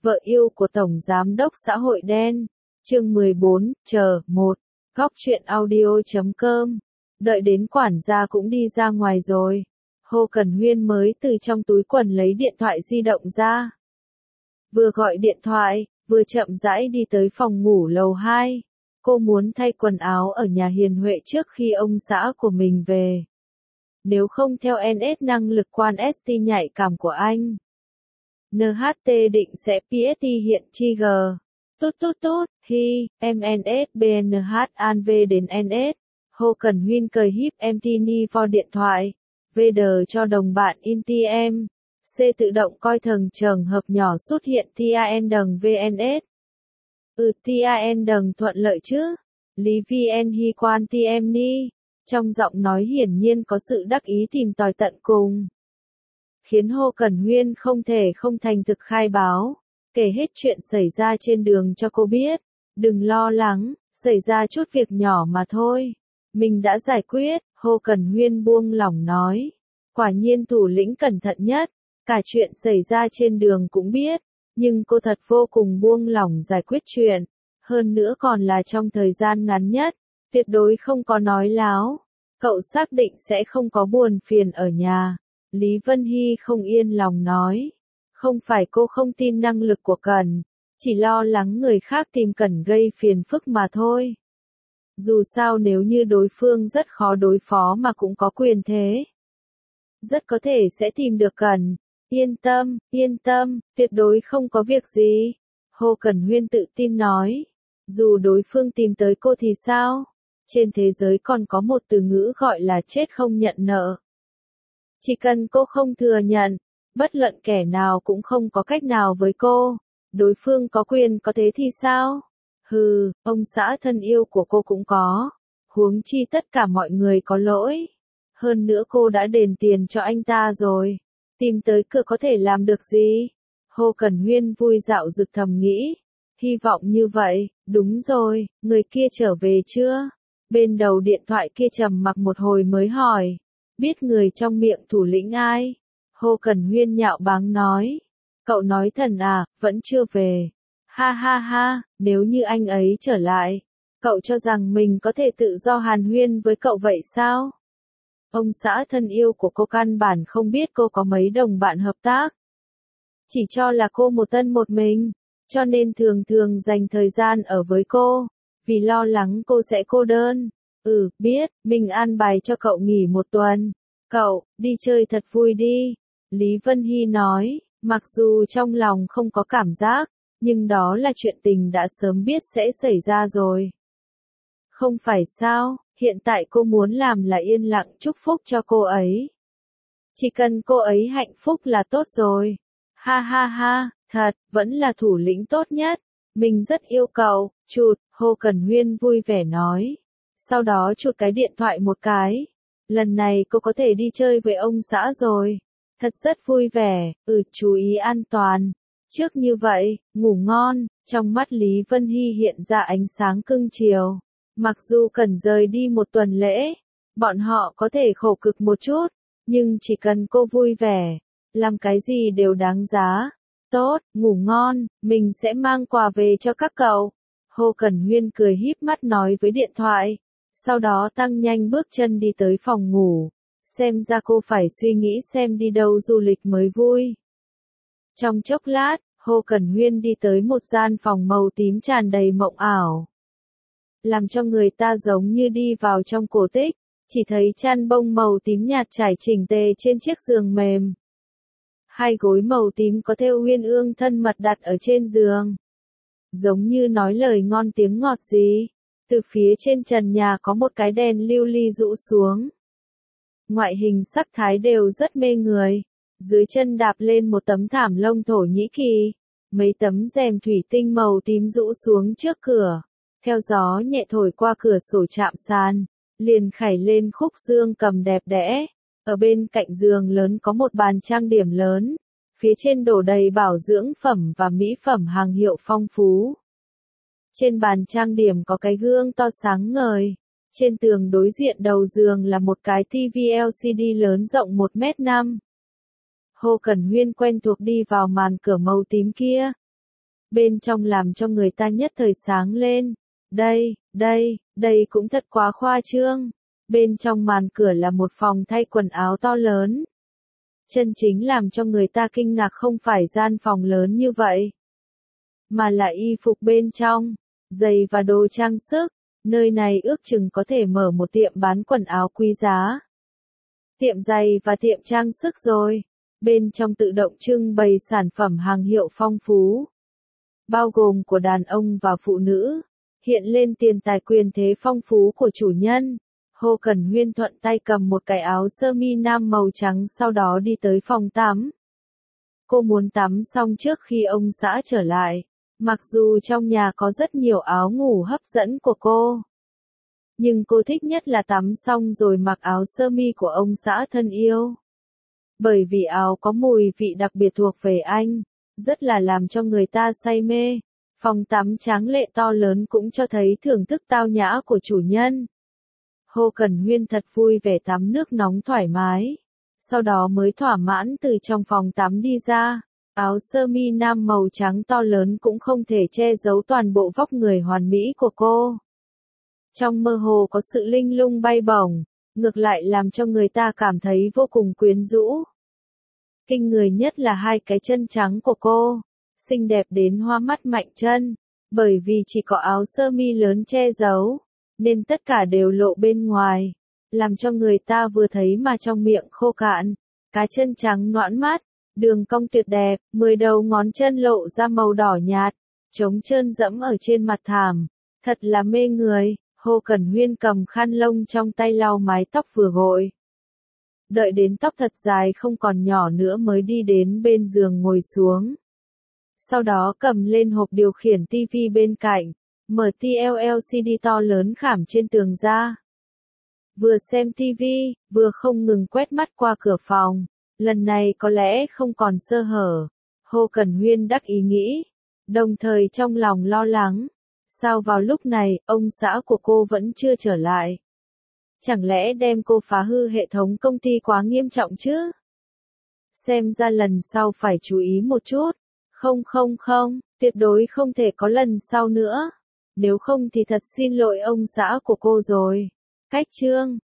Vợ yêu của Tổng Giám đốc xã hội đen. Chương 14, một. Góc truyện audio.com. Đợi đến quản gia cũng đi ra ngoài rồi. Hồ Cẩn Huyên mới từ trong túi quần lấy điện thoại di động ra. Vừa gọi điện thoại, vừa chậm rãi đi tới phòng ngủ lầu 2. Cô muốn thay quần áo ở nhà Hiền Huệ trước khi ông xã của mình về. Nếu không theo NS năng lực quan ST nhạy cảm của anh, NHT định sẽ PST hiện chi g. Hi, MNS BNH an V đến NS. Hồ Cẩn Huyên cười híp MTN for điện thoại. VD cho đồng bạn INTM. C tự động coi thường trường hợp nhỏ xuất hiện TAN đằng VNS. TAN đằng thuận lợi chứ. Lý VN Hi quan TM ni. Trong giọng nói hiển nhiên có sự đắc ý tìm tòi tận cùng. Khiến Hồ Cẩn Huyên không thể không thành thực khai báo, kể hết chuyện xảy ra trên đường cho cô biết. Đừng lo lắng, xảy ra chút việc nhỏ mà thôi. Mình đã giải quyết, Hồ Cẩn Huyên buông lỏng nói. Quả nhiên thủ lĩnh cẩn thận nhất, cả chuyện xảy ra trên đường cũng biết, nhưng cô thật vô cùng buông lỏng giải quyết chuyện. Hơn nữa còn là trong thời gian ngắn nhất, tuyệt đối không có nói láo. Cậu xác định sẽ không có buồn phiền ở nhà. Lý Vân Hy không yên lòng nói. Không phải cô không tin năng lực của Cẩn, chỉ lo lắng người khác tìm Cẩn gây phiền phức mà thôi. Dù sao nếu như đối phương rất khó đối phó mà cũng có quyền thế, rất có thể sẽ tìm được Cẩn. Yên tâm, tuyệt đối không có việc gì. Hồ Cẩn Huyên tự tin nói. Dù đối phương tìm tới cô thì sao? Trên thế giới còn có một từ ngữ gọi là chết không nhận nợ. Chỉ cần cô không thừa nhận, bất luận kẻ nào cũng không có cách nào với cô. Đối phương có quyền có thế thì sao? Hừ, ông xã thân yêu của cô cũng có. Huống chi tất cả mọi người có lỗi. Hơn nữa cô đã đền tiền cho anh ta rồi. Tìm tới cửa có thể làm được gì? Hồ Cẩn Huyên vui dạo dực thầm nghĩ. Hy vọng như vậy, đúng rồi, người kia trở về chưa? Bên đầu điện thoại kia trầm mặc một hồi mới hỏi. Biết người trong miệng thủ lĩnh ai? Hồ Cẩn Huyên nhạo báng nói. Cậu nói thần à, vẫn chưa về. Ha ha ha, nếu như anh ấy trở lại, cậu cho rằng mình có thể tự do hàn huyên với cậu vậy sao? Ông xã thân yêu của cô căn bản không biết cô có mấy đồng bạn hợp tác. Chỉ cho là cô một thân một mình, cho nên thường thường dành thời gian ở với cô, vì lo lắng cô sẽ cô đơn. Biết, mình an bài cho cậu nghỉ một tuần. Cậu, đi chơi thật vui đi. Lý Vân Hy nói, mặc dù trong lòng không có cảm giác, nhưng đó là chuyện tình đã sớm biết sẽ xảy ra rồi. Không phải sao, hiện tại cô muốn làm là yên lặng chúc phúc cho cô ấy. Chỉ cần cô ấy hạnh phúc là tốt rồi. Ha ha ha, thật, vẫn là thủ lĩnh tốt nhất. Mình rất yêu cậu, chụt, Hồ Cẩn Huyên vui vẻ nói. Sau đó chụt cái điện thoại một cái. Lần này cô có thể đi chơi với ông xã rồi. Thật rất vui vẻ, chú ý an toàn. Trước như vậy, ngủ ngon, trong mắt Lý Vân Hy hiện ra ánh sáng cưng chiều. Mặc dù cần rời đi một tuần lễ, bọn họ có thể khổ cực một chút, nhưng chỉ cần cô vui vẻ, làm cái gì đều đáng giá. Tốt, ngủ ngon, mình sẽ mang quà về cho các cậu. Hồ Cẩn Huyên cười híp mắt nói với điện thoại, sau đó tăng nhanh bước chân đi tới phòng ngủ. Xem ra cô phải suy nghĩ xem đi đâu du lịch mới vui. Trong chốc lát, Hồ Cẩn Huyên đi tới một gian phòng màu tím tràn đầy mộng ảo. Làm cho người ta giống như đi vào trong cổ tích, chỉ thấy chăn bông màu tím nhạt trải chỉnh tề trên chiếc giường mềm. Hai gối màu tím có thêu uyên ương thân mật đặt ở trên giường. Giống như nói lời ngon tiếng ngọt gì. Từ phía trên trần nhà có một cái đèn lưu ly rũ xuống. Ngoại hình sắc thái đều rất mê người. Dưới chân đạp lên một tấm thảm lông Thổ Nhĩ Kỳ. Mấy tấm rèm thủy tinh màu tím rũ xuống trước cửa. Theo gió nhẹ thổi qua cửa sổ chạm sàn. Liền khảy lên khúc dương cầm đẹp đẽ. Ở bên cạnh giường lớn có một bàn trang điểm lớn. Phía trên đổ đầy bảo dưỡng phẩm và mỹ phẩm hàng hiệu phong phú. Trên bàn trang điểm có cái gương to sáng ngời. Trên tường đối diện đầu giường là một cái TV LCD lớn rộng 1,5 m. Hồ Cẩn Huyên quen thuộc đi vào màn cửa màu tím kia. bên trong làm cho người ta nhất thời sáng lên. Đây cũng thật quá khoa trương. Bên trong màn cửa là một phòng thay quần áo to lớn. Chân chính làm cho người ta kinh ngạc không phải gian phòng lớn như vậy, mà là y phục bên trong, giày và đồ trang sức. Nơi này ước chừng có thể mở một tiệm bán quần áo quý giá, tiệm giày và tiệm trang sức rồi. Bên trong tự động trưng bày sản phẩm hàng hiệu phong phú, bao gồm của đàn ông và phụ nữ, hiện lên tiền tài quyền thế phong phú của chủ nhân. Hồ Cẩn Huyên thuận tay cầm một cái áo sơ mi nam màu trắng, sau đó đi tới phòng tắm. Cô muốn tắm xong trước khi ông xã trở lại. Mặc dù trong nhà có rất nhiều áo ngủ hấp dẫn của cô, nhưng cô thích nhất là tắm xong rồi mặc áo sơ mi của ông xã thân yêu. Bởi vì áo có mùi vị đặc biệt thuộc về anh, rất là làm cho người ta say mê. Phòng tắm tráng lệ to lớn cũng cho thấy thưởng thức tao nhã của chủ nhân. Hồ Cẩn Huyên thật vui vẻ tắm nước nóng thoải mái, sau đó mới thỏa mãn từ trong phòng tắm đi ra. Áo sơ mi nam màu trắng to lớn cũng không thể che giấu toàn bộ vóc người hoàn mỹ của cô. Trong mơ hồ có sự linh lung bay bổng, ngược lại làm cho người ta cảm thấy vô cùng quyến rũ. Kinh người nhất là hai cái chân trắng của cô, xinh đẹp đến hoa mắt mạnh chân, bởi vì chỉ có áo sơ mi lớn che giấu, nên tất cả đều lộ bên ngoài, làm cho người ta vừa thấy mà trong miệng khô cạn. Cái chân trắng nõn mát, đường cong tuyệt đẹp, 10 đầu ngón chân lộ ra màu đỏ nhạt, trống trơn dẫm ở trên mặt thảm, thật là mê người. Hồ Cẩn Huyên cầm khăn lông trong tay lau mái tóc vừa gội. Đợi đến tóc thật dài không còn nhỏ nữa mới đi đến bên giường ngồi xuống. Sau đó cầm lên hộp điều khiển TV bên cạnh, mở tia LCD to lớn khảm trên tường ra. Vừa xem TV, vừa không ngừng quét mắt qua cửa phòng. Lần này có lẽ không còn sơ hở. Hồ Cẩn Huyên đắc ý nghĩ, đồng thời trong lòng lo lắng. Sao vào lúc này, ông xã của cô vẫn chưa trở lại? Chẳng lẽ đem cô phá hư hệ thống công ty quá nghiêm trọng chứ? Xem ra lần sau phải chú ý một chút. Không, tuyệt đối không thể có lần sau nữa. Nếu không thì thật xin lỗi ông xã của cô rồi. Cách chương